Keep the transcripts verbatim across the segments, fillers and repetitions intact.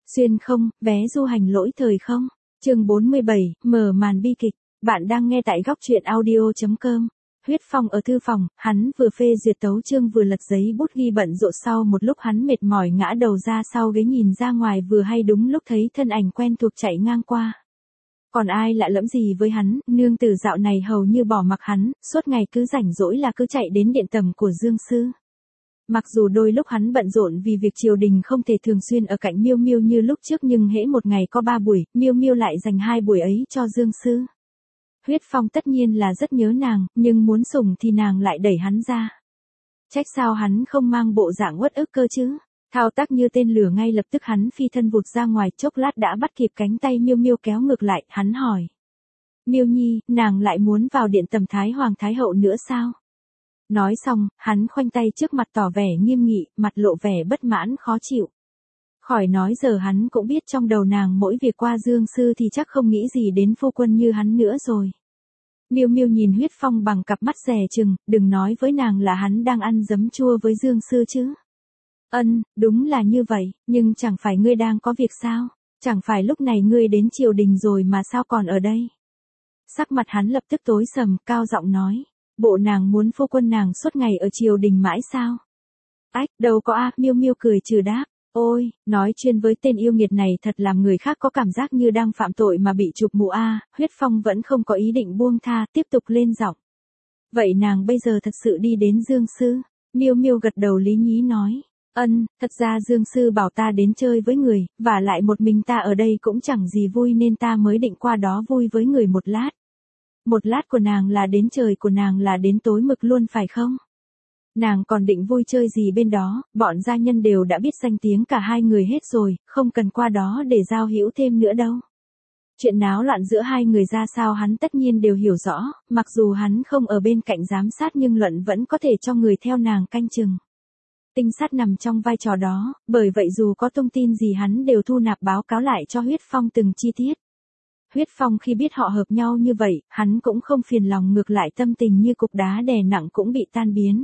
Xuyên không, vé du hành lỗi thời không. Chương bốn mươi bảy, mở màn bi kịch. Bạn đang nghe tại góc truyện audio.com. Huyết Phong ở thư phòng, hắn vừa phê duyệt tấu chương vừa lật giấy bút ghi bận rộn, sau một lúc hắn mệt mỏi ngã đầu ra sau ghế nhìn ra ngoài, vừa hay đúng lúc thấy thân ảnh quen thuộc chạy ngang qua. Còn ai lạ lẫm gì với hắn, nương tử dạo này hầu như bỏ mặc hắn, suốt ngày cứ rảnh rỗi là cứ chạy đến điện tầm của Dương Sư. Mặc dù đôi lúc hắn bận rộn vì việc triều đình không thể thường xuyên ở cạnh Miêu Miêu như lúc trước, nhưng hễ một ngày có ba buổi, Miêu Miêu lại dành hai buổi ấy cho Dương Sư. Huyết Phong tất nhiên là rất nhớ nàng, nhưng muốn sủng thì nàng lại đẩy hắn ra. Trách sao hắn không mang bộ dạng uất ức cơ chứ. Thao tác như tên lửa, ngay lập tức hắn phi thân vụt ra ngoài, chốc lát đã bắt kịp cánh tay Miêu Miêu kéo ngược lại. Hắn hỏi: Miêu Nhi, nàng lại muốn vào điện tầm Thái Hoàng Thái Hậu nữa sao? Nói xong, hắn khoanh tay trước mặt tỏ vẻ nghiêm nghị, mặt lộ vẻ bất mãn khó chịu. Khỏi nói, giờ hắn cũng biết trong đầu nàng mỗi việc qua Dương Sư thì chắc không nghĩ gì đến phu quân như hắn nữa rồi. Miêu Miêu nhìn Huyết Phong bằng cặp mắt dè chừng, đừng nói với nàng là hắn đang ăn giấm chua với Dương Sư chứ. Ân, đúng là như vậy, nhưng chẳng phải ngươi đang có việc sao? Chẳng phải lúc này ngươi đến triều đình rồi mà sao còn ở đây? Sắc mặt hắn lập tức tối sầm, cao giọng nói: Bộ nàng muốn phu quân nàng suốt ngày ở triều đình mãi sao? Ách, đâu có a. Miêu Miêu cười trừ đáp: Ôi, nói chuyên với tên yêu nghiệt này thật làm người khác có cảm giác như đang phạm tội mà bị chụp mũ a. Huyết Phong vẫn không có ý định buông tha, tiếp tục lên giọng: Vậy nàng bây giờ thật sự đi đến Dương Sư? Miêu Miêu gật đầu lý nhí nói: Ân, thật ra Dương Sư bảo ta đến chơi với người, và lại một mình ta ở đây cũng chẳng gì vui nên ta mới định qua đó vui với người một lát. Một lát của nàng là đến trời, của nàng là đến tối mực luôn phải không? Nàng còn định vui chơi gì bên đó, bọn gia nhân đều đã biết danh tiếng cả hai người hết rồi, không cần qua đó để giao hữu thêm nữa đâu. Chuyện náo loạn giữa hai người ra sao hắn tất nhiên đều hiểu rõ, mặc dù hắn không ở bên cạnh giám sát nhưng Luận vẫn có thể cho người theo nàng canh chừng. Tinh sát nằm trong vai trò đó, bởi vậy dù có thông tin gì hắn đều thu nạp báo cáo lại cho Huyết Phong từng chi tiết. Huyết Phong khi biết họ hợp nhau như vậy, hắn cũng không phiền lòng, ngược lại tâm tình như cục đá đè nặng cũng bị tan biến.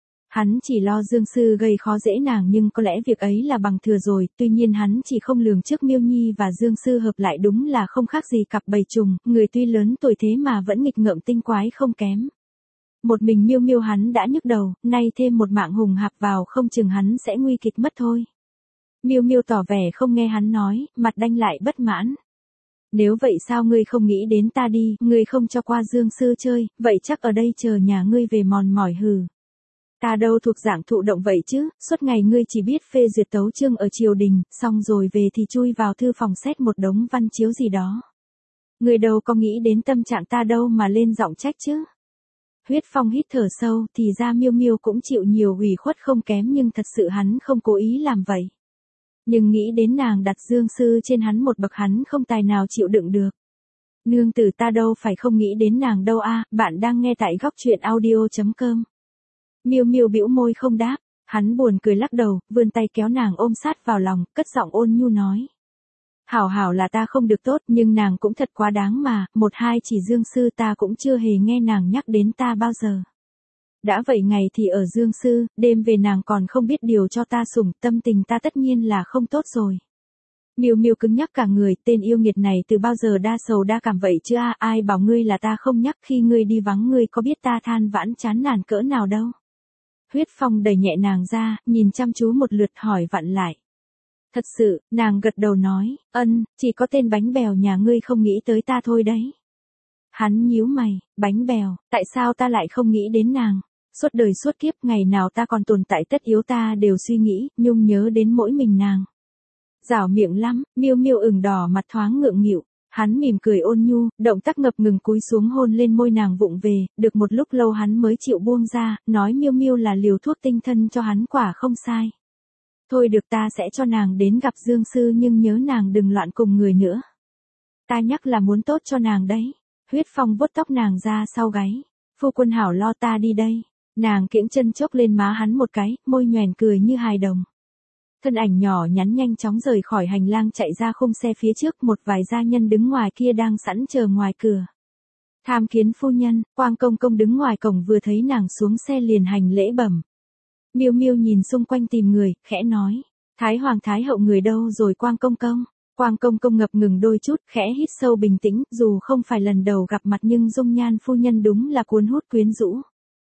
Hắn chỉ lo Dương Sư gây khó dễ nàng, nhưng có lẽ việc ấy là bằng thừa rồi, tuy nhiên hắn chỉ không lường trước Miêu Nhi và Dương Sư hợp lại đúng là không khác gì cặp bầy trùng, người tuy lớn tuổi thế mà vẫn nghịch ngợm tinh quái không kém. Một mình Miêu Miêu hắn đã nhức đầu, nay thêm một mạng hùng hạp vào không chừng hắn sẽ nguy kịch mất thôi. Miêu Miêu tỏ vẻ không nghe hắn nói, mặt đanh lại bất mãn. Nếu vậy sao ngươi không nghĩ đến ta đi, ngươi không cho qua Dương Sư chơi, vậy chắc ở đây chờ nhà ngươi về mòn mỏi hừ. Ta đâu thuộc dạng thụ động vậy chứ, suốt ngày ngươi chỉ biết phê duyệt tấu chương ở triều đình, xong rồi về thì chui vào thư phòng xét một đống văn chiếu gì đó. Ngươi đâu có nghĩ đến tâm trạng ta đâu mà lên giọng trách chứ. Huyết Phong hít thở sâu, thì ra Miêu Miêu cũng chịu nhiều ủy khuất không kém, nhưng thật sự hắn không cố ý làm vậy. Nhưng nghĩ đến nàng đặt Dương Sư trên hắn một bậc, hắn không tài nào chịu đựng được. Nương tử ta đâu phải không nghĩ đến nàng đâu a. Bạn đang nghe tại góc truyện audio.com. Miêu Miêu bĩu môi không đáp, hắn buồn cười lắc đầu, vươn tay kéo nàng ôm sát vào lòng, cất giọng ôn nhu nói: Hảo hảo là ta không được tốt, nhưng nàng cũng thật quá đáng mà, một hai chỉ Dương Sư ta cũng chưa hề nghe nàng nhắc đến ta bao giờ. Đã vậy ngày thì ở Dương Sư, đêm về nàng còn không biết điều cho ta sủng, tâm tình ta tất nhiên là không tốt rồi. Miêu Miêu cứng nhắc cả người, tên yêu nghiệt này từ bao giờ đa sầu đa cảm vậy chứ a. Ai bảo ngươi là ta không nhắc, khi ngươi đi vắng ngươi có biết ta than vãn chán nản cỡ nào đâu. Huyết Phong đẩy nhẹ nàng ra, nhìn chăm chú một lượt hỏi vặn lại. Thật sự, nàng gật đầu nói: Ân, chỉ có tên bánh bèo nhà ngươi không nghĩ tới ta thôi đấy. Hắn nhíu mày: Bánh bèo, tại sao ta lại không nghĩ đến nàng? Suốt đời suốt kiếp, ngày nào ta còn tồn tại tất yếu ta đều suy nghĩ, nhung nhớ đến mỗi mình nàng. Rảo miệng lắm. Miêu Miêu ửng đỏ mặt thoáng ngượng nghịu. Hắn mỉm cười ôn nhu, động tác ngập ngừng cúi xuống hôn lên môi nàng vụng về, được một lúc lâu hắn mới chịu buông ra, nói Miêu Miêu là liều thuốc tinh thân cho hắn quả không sai. Thôi được, ta sẽ cho nàng đến gặp Dương Sư, nhưng nhớ nàng đừng loạn cùng người nữa. Ta nhắc là muốn tốt cho nàng đấy. Huyết Phong vuốt tóc nàng ra sau gáy. Phu quân hảo lo, ta đi đây. Nàng kiễng chân chốc lên má hắn một cái, môi nhoẻn cười như hài đồng. Thân ảnh nhỏ nhắn nhanh chóng rời khỏi hành lang chạy ra khung xe phía trước, một vài gia nhân đứng ngoài kia đang sẵn chờ ngoài cửa. Tham kiến phu nhân. Quang công công đứng ngoài cổng vừa thấy nàng xuống xe liền hành lễ bẩm. Miêu Miêu nhìn xung quanh tìm người, khẽ nói: Thái Hoàng Thái Hậu người đâu rồi Quang Công Công? Quang Công Công ngập ngừng đôi chút, khẽ hít sâu bình tĩnh, dù không phải lần đầu gặp mặt nhưng dung nhan phu nhân đúng là cuốn hút quyến rũ.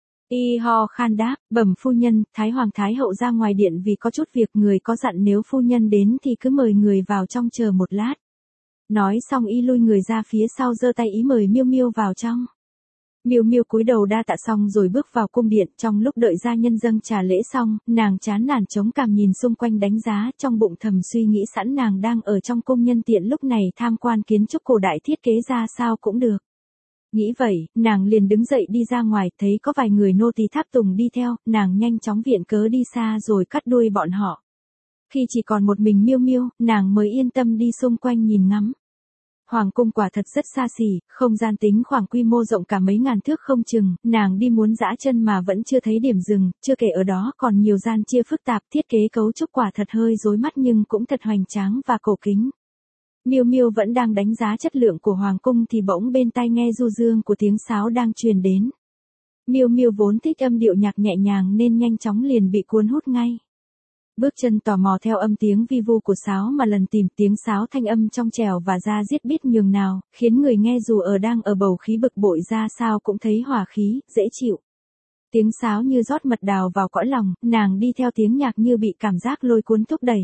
Y ho khan đáp, bẩm phu nhân, Thái Hoàng Thái Hậu ra ngoài điện vì có chút việc, người có dặn nếu phu nhân đến thì cứ mời người vào trong chờ một lát. Nói xong y lui người ra phía sau giơ tay ý mời Miêu Miêu vào trong. Miêu Miêu cúi đầu đa tạ xong rồi bước vào cung điện, trong lúc đợi gia nhân dâng trà lễ xong, nàng chán nản chống cằm nhìn xung quanh đánh giá, trong bụng thầm suy nghĩ sẵn nàng đang ở trong cung nhân tiện lúc này tham quan kiến trúc cổ đại thiết kế ra sao cũng được. Nghĩ vậy, nàng liền đứng dậy đi ra ngoài, thấy có vài người nô tỳ tháp tùng đi theo, nàng nhanh chóng viện cớ đi xa rồi cắt đuôi bọn họ. Khi chỉ còn một mình Miêu Miêu, nàng mới yên tâm đi xung quanh nhìn ngắm. Hoàng cung quả thật rất xa xỉ, không gian tính khoảng quy mô rộng cả mấy ngàn thước không chừng, nàng đi muốn dã chân mà vẫn chưa thấy điểm dừng, chưa kể ở đó còn nhiều gian chia phức tạp, thiết kế cấu trúc quả thật hơi rối mắt nhưng cũng thật hoành tráng và cổ kính. Miêu Miêu vẫn đang đánh giá chất lượng của hoàng cung thì bỗng bên tai nghe du dương của tiếng sáo đang truyền đến. Miêu Miêu vốn thích âm điệu nhạc nhẹ nhàng nên nhanh chóng liền bị cuốn hút ngay. Bước chân tò mò theo âm tiếng vi vu của sáo mà lần tìm tiếng sáo thanh âm trong trẻo và da diết biết nhường nào, khiến người nghe dù ở đang ở bầu khí bực bội ra sao cũng thấy hòa khí, dễ chịu. Tiếng sáo như rót mật đào vào cõi lòng, nàng đi theo tiếng nhạc như bị cảm giác lôi cuốn thúc đẩy.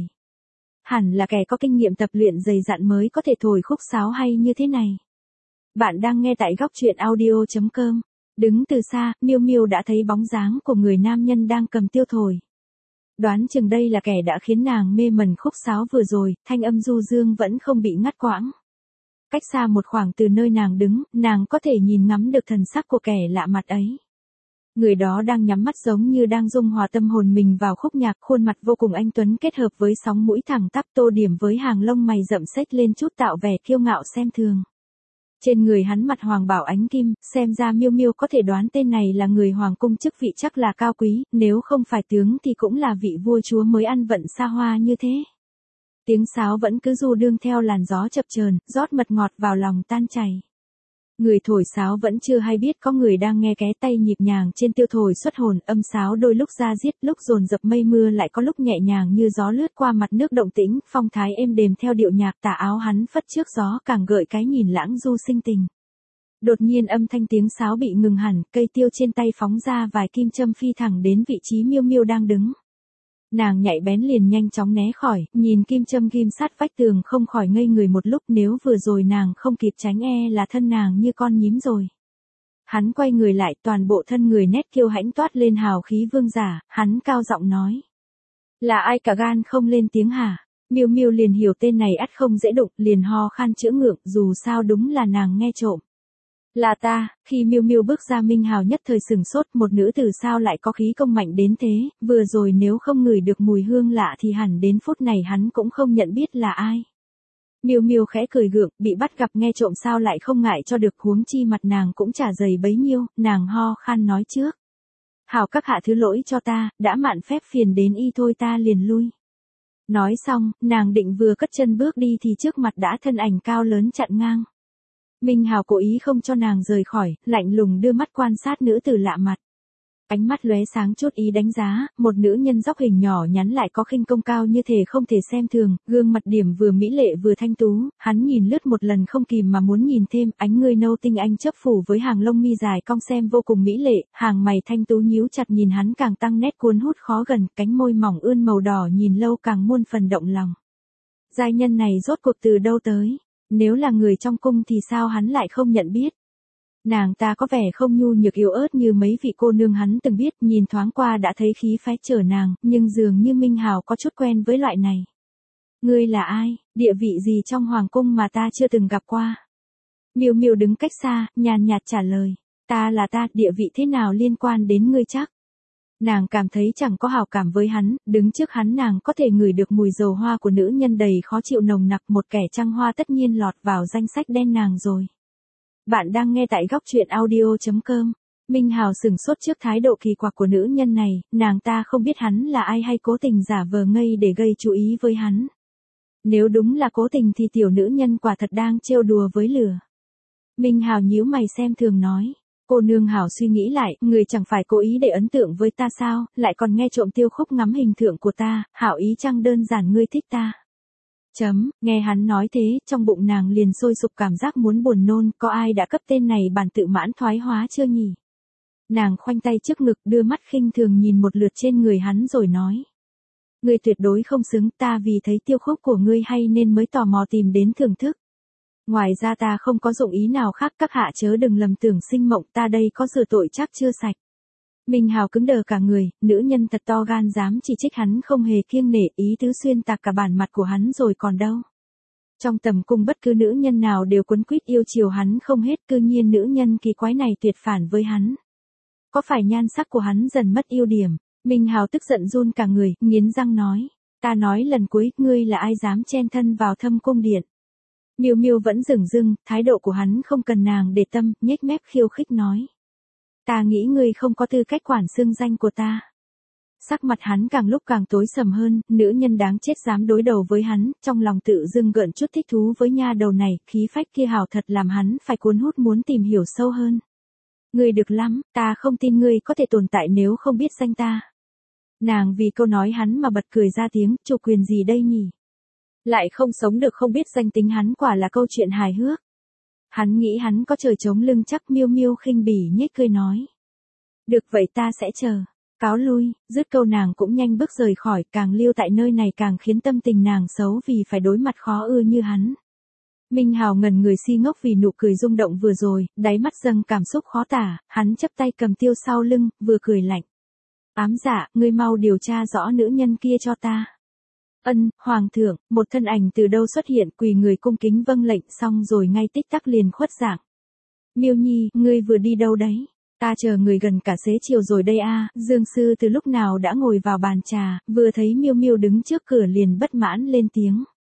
Hẳn là kẻ có kinh nghiệm tập luyện dày dặn mới có thể thổi khúc sáo hay như thế này. Bạn đang nghe tại góc truyện audio chấm com. Đứng từ xa, Miêu Miêu đã thấy bóng dáng của người nam nhân đang cầm tiêu thổi. Đoán chừng đây là kẻ đã khiến nàng mê mẩn khúc sáo vừa rồi, thanh âm du dương vẫn không bị ngắt quãng. Cách xa một khoảng từ nơi nàng đứng, nàng có thể nhìn ngắm được thần sắc của kẻ lạ mặt ấy. Người đó đang nhắm mắt giống như đang dung hòa tâm hồn mình vào khúc nhạc, khuôn mặt vô cùng anh tuấn kết hợp với sóng mũi thẳng tắp tô điểm với hàng lông mày rậm xếch lên chút tạo vẻ kiêu ngạo xem thường. Trên người hắn mặt hoàng bảo ánh kim, xem ra Miêu Miêu có thể đoán tên này là người hoàng cung, chức vị chắc là cao quý, nếu không phải tướng thì cũng là vị vua chúa mới ăn vận xa hoa như thế. Tiếng sáo vẫn cứ du đương theo làn gió chập chờn, rót mật ngọt vào lòng tan chảy. Người thổi sáo vẫn chưa hay biết có người đang nghe, ké tay nhịp nhàng trên tiêu thổi xuất hồn, âm sáo đôi lúc ra diết, lúc dồn dập mây mưa, lại có lúc nhẹ nhàng như gió lướt qua mặt nước động tĩnh, phong thái êm đềm theo điệu nhạc, tà áo hắn phất trước gió càng gợi cái nhìn lãng du sinh tình. Đột nhiên âm thanh tiếng sáo bị ngừng hẳn, cây tiêu trên tay phóng ra vài kim châm phi thẳng đến vị trí Miêu Miêu đang đứng. Nàng nhạy bén liền nhanh chóng né khỏi, nhìn kim châm ghim sát vách tường không khỏi ngây người một lúc, nếu vừa rồi nàng không kịp tránh e là thân nàng như con nhím rồi. Hắn quay người lại, toàn bộ thân người nét kiêu hãnh toát lên hào khí vương giả, hắn cao giọng nói. Là ai cả gan không lên tiếng hả? Miêu Miêu liền hiểu tên này ắt không dễ đụng, liền ho khan chữa ngượng, dù sao đúng là nàng nghe trộm. Là ta. Khi Miêu Miêu bước ra, Minh Hào nhất thời sừng sốt, một nữ tử sao lại có khí công mạnh đến thế, vừa rồi nếu không ngửi được mùi hương lạ thì hẳn đến phút này hắn cũng không nhận biết là ai. Miêu Miêu khẽ cười gượng, bị bắt gặp nghe trộm sao lại không ngại cho được, huống chi mặt nàng cũng chả dày bấy nhiêu, nàng ho khan nói trước. Hào các hạ thứ lỗi cho ta, đã mạn phép phiền đến y thôi, ta liền lui. Nói xong, nàng định vừa cất chân bước đi thì trước mặt đã thân ảnh cao lớn chặn ngang. Minh Hào cố ý không cho nàng rời khỏi, lạnh lùng đưa mắt quan sát nữ tử lạ mặt. Ánh mắt lóe sáng chút ý đánh giá, một nữ nhân dốc hình nhỏ nhắn lại có khinh công cao như thể không thể xem thường, gương mặt điểm vừa mỹ lệ vừa thanh tú, hắn nhìn lướt một lần không kìm mà muốn nhìn thêm, ánh người nâu tinh anh chớp phủ với hàng lông mi dài cong xem vô cùng mỹ lệ, hàng mày thanh tú nhíu chặt nhìn hắn càng tăng nét cuốn hút khó gần, cánh môi mỏng ươn màu đỏ nhìn lâu càng muôn phần động lòng. Giai nhân này rốt cuộc từ đâu tới? Nếu là người trong cung thì sao hắn lại không nhận biết? Nàng ta có vẻ không nhu nhược yếu ớt như mấy vị cô nương hắn từng biết, nhìn thoáng qua đã thấy khí phái chở nàng, nhưng dường như Minh Hào có chút quen với loại này. Ngươi là ai, địa vị gì trong hoàng cung mà ta chưa từng gặp qua? Miêu Miêu đứng cách xa, nhàn nhạt trả lời, ta là ta, địa vị thế nào liên quan đến ngươi chắc? Nàng cảm thấy chẳng có hảo cảm với hắn, đứng trước hắn nàng có thể ngửi được mùi dầu hoa của nữ nhân đầy khó chịu nồng nặc, một kẻ trăng hoa tất nhiên lọt vào danh sách đen nàng rồi. Bạn đang nghe tại góc truyện audio chấm com. Minh Hào sừng sốt trước thái độ kỳ quặc của nữ nhân này, nàng ta không biết hắn là ai hay cố tình giả vờ ngây để gây chú ý với hắn. Nếu đúng là cố tình thì tiểu nữ nhân quả thật đang trêu đùa với lửa. Minh Hào nhíu mày xem thường nói, Cô nương hảo suy nghĩ lại, người chẳng phải cố ý để ấn tượng với ta sao, lại còn nghe trộm Tiêu Khúc ngắm hình tượng của ta, hảo ý chăng đơn giản ngươi thích ta. Chấm, nghe hắn nói thế, trong bụng nàng liền sôi sục cảm giác muốn buồn nôn, có ai đã cấp tên này bản tự mãn thoái hóa chưa nhỉ? Nàng khoanh tay trước ngực đưa mắt khinh thường nhìn một lượt trên người hắn rồi nói. Ngươi tuyệt đối không xứng, ta vì thấy Tiêu Khúc của ngươi hay nên mới tò mò tìm đến thưởng thức. Ngoài ra ta không có dụng ý nào khác, các hạ chớ đừng lầm tưởng sinh mộng, ta đây có rửa tội chắc chưa sạch. Minh Hào cứng đờ cả người, nữ nhân thật to gan dám chỉ trích hắn không hề kiêng nể, ý tứ xuyên tạc cả bản mặt của hắn rồi còn đâu. Trong tầm cung bất cứ nữ nhân nào đều quấn quýt yêu chiều hắn không hết, cư nhiên nữ nhân kỳ quái này tuyệt phản với hắn. Có phải nhan sắc của hắn dần mất ưu điểm? Minh Hào tức giận run cả người, nghiến răng nói. Ta nói lần cuối, ngươi là ai dám chen thân vào Thâm Cung điện? Miêu Miêu vẫn dửng dưng, thái độ của hắn không cần nàng để tâm, nhếch mép khiêu khích nói. Ta nghĩ ngươi không có tư cách quản xưng danh của ta. Sắc mặt hắn càng lúc càng tối sầm hơn, nữ nhân đáng chết dám đối đầu với hắn, trong lòng tự dưng gợn chút thích thú với nha đầu này, khí phách kia hào thật làm hắn phải cuốn hút muốn tìm hiểu sâu hơn. Ngươi được lắm, ta không tin ngươi có thể tồn tại nếu không biết danh ta. Nàng vì câu nói hắn mà bật cười ra tiếng, chủ quyền gì đây nhỉ? Lại không sống được không biết danh tính hắn, quả là câu chuyện hài hước. Hắn nghĩ hắn có trời chống lưng chắc. Miêu Miêu khinh bỉ nhếch cười nói. Được vậy ta sẽ chờ. Cáo lui, dứt câu nàng cũng nhanh bước rời khỏi, càng lưu tại nơi này càng khiến tâm tình nàng xấu vì phải đối mặt khó ưa như hắn. Minh Hào ngẩn người si ngốc vì nụ cười rung động vừa rồi, đáy mắt dâng cảm xúc khó tả, hắn chấp tay cầm tiêu sau lưng, vừa cười lạnh. Ám dạ, ngươi mau điều tra rõ nữ nhân kia cho ta. Ân, hoàng thượng, một thân ảnh từ đâu xuất hiện, quỳ người cung kính vâng lệnh xong rồi ngay tích tắc liền khuất dạng. Miêu Nhi, ngươi vừa đi đâu đấy? Ta chờ người gần cả xế chiều rồi đây a. Dương sư từ lúc nào đã ngồi vào bàn trà, vừa thấy Miêu Miêu đứng trước cửa liền bất mãn lên tiếng.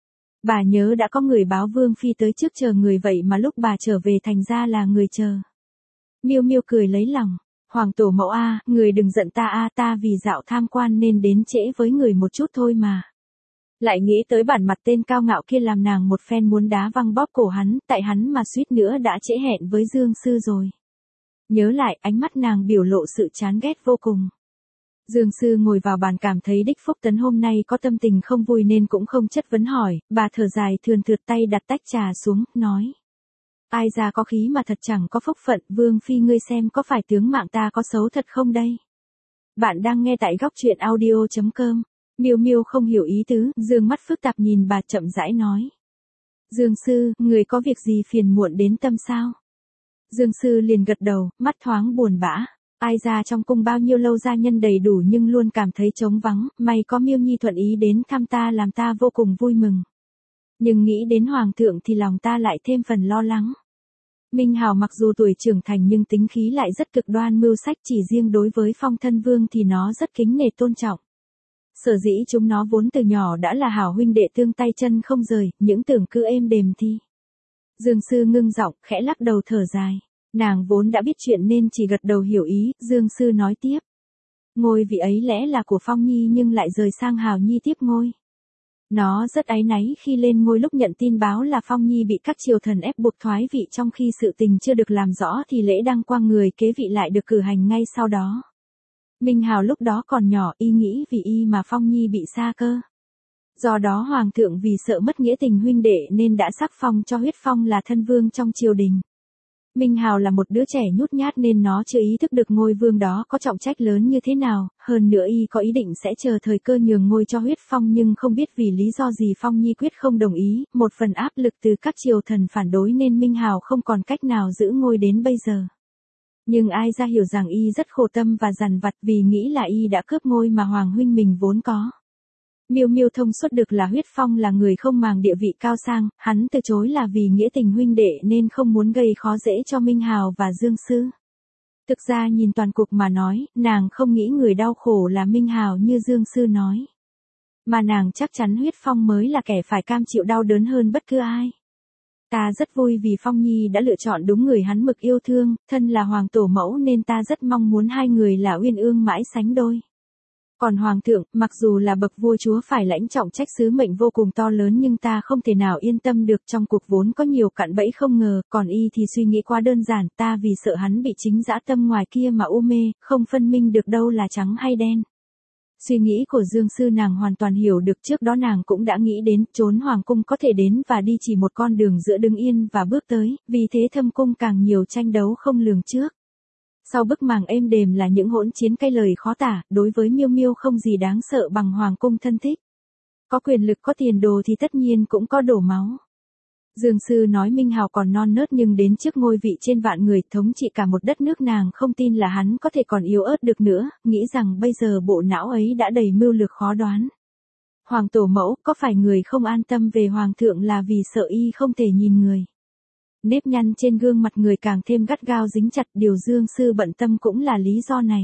Bà nhớ đã có người báo Vương phi tới trước chờ người vậy mà lúc bà trở về thành ra là người chờ. Miêu Miêu cười lấy lòng. Hoàng tổ mẫu a, người đừng giận ta a, ta vì dạo tham quan nên đến trễ với người một chút thôi mà. Lại nghĩ tới bản mặt tên cao ngạo kia làm nàng một phen muốn đá văng bóp cổ hắn, tại hắn mà suýt nữa đã trễ hẹn với Dương sư rồi. Nhớ lại, ánh mắt nàng biểu lộ sự chán ghét vô cùng. Dương sư ngồi vào bàn cảm thấy đích Phúc Tấn hôm nay có tâm tình không vui nên cũng không chất vấn hỏi, bà thở dài thườn thượt tay đặt tách trà xuống, nói. Ai ra có khí mà thật chẳng có phúc phận, Vương phi ngươi xem có phải tướng mạng ta có xấu thật không đây? Bạn đang nghe tại góc truyện audio chấm com. Miêu Miêu không hiểu ý tứ, dương mắt phức tạp nhìn bà chậm rãi nói. Dương sư, người có việc gì phiền muộn đến tâm sao? Dương sư liền gật đầu, mắt thoáng buồn bã. Ai ra trong cung bao nhiêu lâu gia nhân đầy đủ nhưng luôn cảm thấy trống vắng, may có Miêu Nhi thuận ý đến thăm ta làm ta vô cùng vui mừng. Nhưng nghĩ đến hoàng thượng thì lòng ta lại thêm phần lo lắng. Minh Hào mặc dù tuổi trưởng thành nhưng tính khí lại rất cực đoan mưu sách, chỉ riêng đối với Phong Thân Vương thì nó rất kính nể tôn trọng. Sở dĩ chúng nó vốn từ nhỏ đã là hảo huynh đệ tương tay chân không rời, những tưởng cứ êm đềm thi. Dương sư ngưng giọng, khẽ lắc đầu thở dài. Nàng vốn đã biết chuyện nên chỉ gật đầu hiểu ý, Dương sư nói tiếp. Ngôi vị ấy lẽ là của Phong Nhi nhưng lại rời sang Hào Nhi tiếp ngôi. Nó rất áy náy khi lên ngôi lúc nhận tin báo là Phong Nhi bị các triều thần ép buộc thoái vị, trong khi sự tình chưa được làm rõ thì lễ đăng quang người kế vị lại được cử hành ngay sau đó. Minh Hào lúc đó còn nhỏ, y nghĩ vì y mà Phong Nhi bị sa cơ. Do đó hoàng thượng vì sợ mất nghĩa tình huynh đệ nên đã sắc phong cho Huyết Phong là thân vương trong triều đình. Minh Hào là một đứa trẻ nhút nhát nên nó chưa ý thức được ngôi vương đó có trọng trách lớn như thế nào, hơn nữa y có ý định sẽ chờ thời cơ nhường ngôi cho Huyết Phong nhưng không biết vì lý do gì Phong Nhi quyết không đồng ý, một phần áp lực từ các triều thần phản đối nên Minh Hào không còn cách nào giữ ngôi đến bây giờ. Nhưng ai ra hiểu rằng y rất khổ tâm và dằn vặt vì nghĩ là y đã cướp ngôi mà hoàng huynh mình vốn có. Miêu Miêu thông suốt được là Huyết Phong là người không màng địa vị cao sang, hắn từ chối là vì nghĩa tình huynh đệ nên không muốn gây khó dễ cho Minh Hào và Dương sư. Thực ra nhìn toàn cục mà nói, nàng không nghĩ người đau khổ là Minh Hào như Dương sư nói. Mà nàng chắc chắn Huyết Phong mới là kẻ phải cam chịu đau đớn hơn bất cứ ai. Ta rất vui vì Phong Nhi đã lựa chọn đúng người hắn mực yêu thương, thân là hoàng tổ mẫu nên ta rất mong muốn hai người là uyên ương mãi sánh đôi. Còn hoàng thượng, mặc dù là bậc vua chúa phải lãnh trọng trách sứ mệnh vô cùng to lớn nhưng ta không thể nào yên tâm được, trong cuộc vốn có nhiều cạm bẫy không ngờ, còn y thì suy nghĩ quá đơn giản, ta vì sợ hắn bị chính dã tâm ngoài kia mà u mê, không phân minh được đâu là trắng hay đen. Suy nghĩ của Dương Sư nàng hoàn toàn hiểu được, trước đó nàng cũng đã nghĩ đến trốn hoàng cung có thể đến và đi chỉ một con đường giữa đứng yên và bước tới, vì thế thâm cung càng nhiều tranh đấu không lường trước. Sau bức màng êm đềm là những hỗn chiến cay lời khó tả, đối với Miêu Miêu không gì đáng sợ bằng hoàng cung thân thích. Có quyền lực có tiền đồ thì tất nhiên cũng có đổ máu. Dương Sư nói Minh Hào còn non nớt nhưng đến trước ngôi vị trên vạn người thống trị cả một đất nước, nàng không tin là hắn có thể còn yếu ớt được nữa, nghĩ rằng bây giờ bộ não ấy đã đầy mưu lược khó đoán. Hoàng tổ mẫu, có phải người không an tâm về hoàng thượng là vì sợ y không thể nhìn người? Nếp nhăn trên gương mặt người càng thêm gắt gao dính chặt, điều Dương Sư bận tâm cũng là lý do này.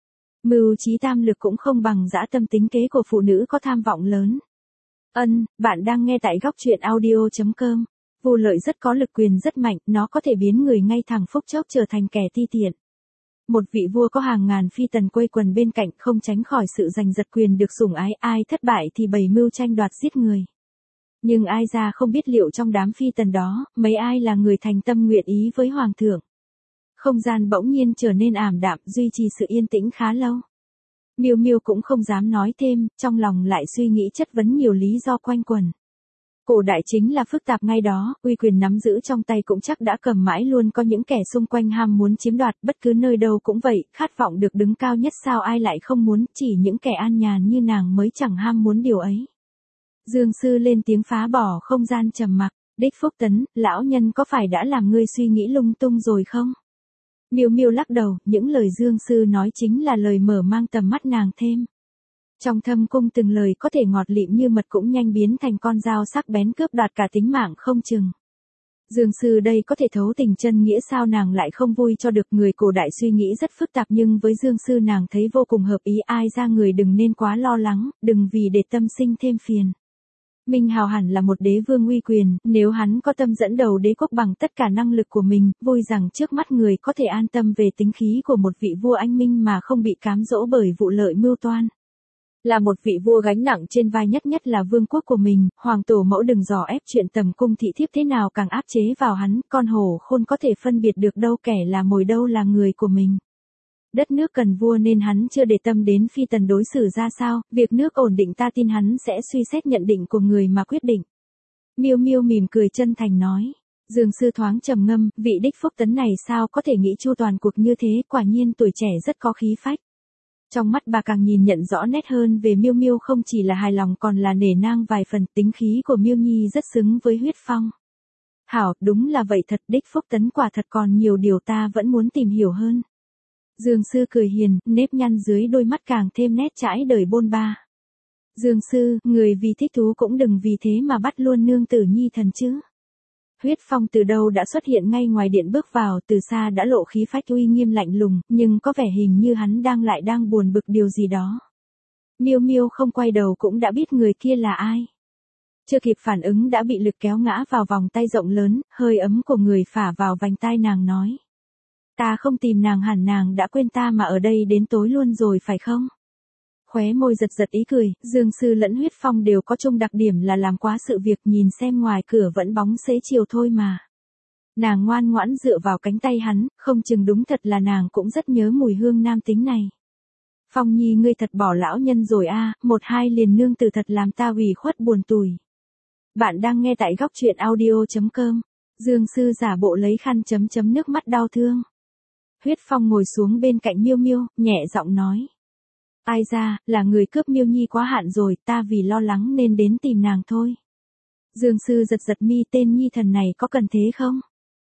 Mưu trí tam lược cũng không bằng dã tâm tính kế của phụ nữ có tham vọng lớn. Ân, bạn đang nghe tại góc truyện audio chấm com. Vô Lợi rất có lực quyền rất mạnh, nó có thể biến người ngay thẳng phút chốc trở thành kẻ ti tiện. Một vị vua có hàng ngàn phi tần quây quần bên cạnh, không tránh khỏi sự giành giật quyền được sủng ái, ai thất bại thì bày mưu tranh đoạt giết người. Nhưng ai ra không biết liệu trong đám phi tần đó, mấy ai là người thành tâm nguyện ý với hoàng thượng. Không gian bỗng nhiên trở nên ảm đạm, duy trì sự yên tĩnh khá lâu. Miêu Miêu cũng không dám nói thêm, trong lòng lại suy nghĩ chất vấn nhiều lý do quanh quẩn. Cổ đại chính là phức tạp ngay đó, uy quyền nắm giữ trong tay cũng chắc đã cầm mãi luôn, có những kẻ xung quanh ham muốn chiếm đoạt, bất cứ nơi đâu cũng vậy, khát vọng được đứng cao nhất, sao ai lại không muốn, chỉ những kẻ an nhàn như nàng mới chẳng ham muốn điều ấy. Dương Sư lên tiếng phá bỏ không gian trầm mặc, Đích Phúc Tấn, lão nhân có phải đã làm ngươi suy nghĩ lung tung rồi không? Miêu Miêu lắc đầu, những lời Dương Sư nói chính là lời mở mang tầm mắt nàng thêm. Trong thâm cung từng lời có thể ngọt lịm như mật cũng nhanh biến thành con dao sắc bén cướp đoạt cả tính mạng không chừng. Dương Sư đây có thể thấu tình chân nghĩa, sao nàng lại không vui cho được, người cổ đại suy nghĩ rất phức tạp nhưng với Dương Sư nàng thấy vô cùng hợp ý, ai ra người đừng nên quá lo lắng, đừng vì để tâm sinh thêm phiền. Minh Hào hẳn là một đế vương uy quyền, nếu hắn có tâm dẫn đầu đế quốc bằng tất cả năng lực của mình, vui rằng trước mắt người có thể an tâm về tính khí của một vị vua anh minh mà không bị cám dỗ bởi vụ lợi mưu toan. Là một vị vua gánh nặng trên vai, nhất nhất là vương quốc của mình, hoàng tổ mẫu đừng dò ép chuyện tầm cung thị thiếp thế nào càng áp chế vào hắn, con hổ khôn có thể phân biệt được đâu kẻ là mồi đâu là người của mình. Đất nước cần vua nên hắn chưa để tâm đến phi tần đối xử ra sao, việc nước ổn định ta tin hắn sẽ suy xét nhận định của người mà quyết định. Miêu Miêu mỉm cười chân thành nói. Dương Sư thoáng trầm ngâm, vị Đích Phúc Tấn này sao có thể nghĩ chu toàn cuộc như thế, quả nhiên tuổi trẻ rất có khí phách. Trong mắt bà càng nhìn nhận rõ nét hơn về Miêu Miêu, không chỉ là hài lòng còn là nể nang vài phần, tính khí của Miêu Nhi rất xứng với huyết phong. Hảo, đúng là vậy thật, Đích Phúc Tấn quả thật còn nhiều điều ta vẫn muốn tìm hiểu hơn. Dương Sư cười hiền, nếp nhăn dưới đôi mắt càng thêm nét trãi đời bôn ba. Dương Sư, người vì thích thú cũng đừng vì thế mà bắt luôn nương tử nhi thần chứ. Huyết phong từ đâu đã xuất hiện ngay ngoài điện, bước vào từ xa đã lộ khí phách uy nghiêm lạnh lùng, nhưng có vẻ hình như hắn đang lại đang buồn bực điều gì đó. Miêu Miêu không quay đầu cũng đã biết người kia là ai. Chưa kịp phản ứng đã bị lực kéo ngã vào vòng tay rộng lớn, hơi ấm của người phả vào vành tai nàng nói. Ta không tìm nàng, hẳn nàng đã quên ta mà ở đây đến tối luôn rồi phải không? Khóe môi giật giật ý cười, Dương Sư lẫn huyết phong đều có chung đặc điểm là làm quá sự việc, nhìn xem ngoài cửa vẫn bóng xế chiều thôi mà. Nàng ngoan ngoãn dựa vào cánh tay hắn, không chừng đúng thật là nàng cũng rất nhớ mùi hương nam tính này. Phong Nhi ngươi thật bỏ lão nhân rồi a, một hai liền nương từ thật làm ta ủy khuất buồn tủi. Bạn đang nghe tại góc truyện audio chấm com. Dương Sư giả bộ lấy khăn chấm chấm nước mắt đau thương. Huyết Phong ngồi xuống bên cạnh Miêu Miêu, nhẹ giọng nói. Ai ra, là người cướp Miêu Nhi quá hạn rồi, ta vì lo lắng nên đến tìm nàng thôi. Dương Sư giật giật mi, tên nhi thần này có cần thế không?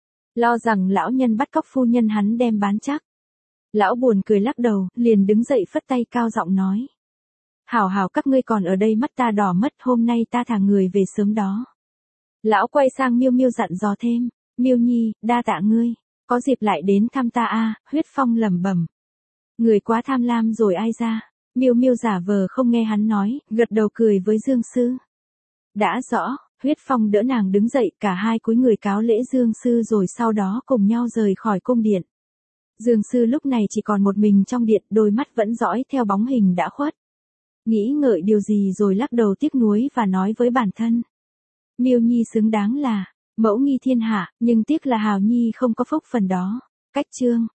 Lo rằng lão nhân bắt cóc phu nhân hắn đem bán chắc. Lão buồn cười lắc đầu, liền đứng dậy phất tay cao giọng nói. Hảo hảo, các ngươi còn ở đây mắt ta đỏ mất, hôm nay ta thả người về sớm đó. Lão quay sang Miêu Miêu dặn dò thêm. Miêu Nhi, đa tạ ngươi. Có dịp lại đến thăm ta a. Huyết Phong lẩm bẩm. Người quá tham lam rồi ai ra. Miêu Miêu giả vờ không nghe hắn nói, gật đầu cười với Dương Sư. Đã rõ, Huyết Phong đỡ nàng đứng dậy, cả hai cúi người cáo lễ Dương Sư rồi sau đó cùng nhau rời khỏi cung điện. Dương Sư lúc này chỉ còn một mình trong điện, đôi mắt vẫn dõi theo bóng hình đã khuất. Nghĩ ngợi điều gì rồi lắc đầu tiếc nuối và nói với bản thân. Miêu Nhi xứng đáng là mẫu nghi thiên hạ, nhưng tiếc là Hào Nhi không có phúc phần đó. Cách chương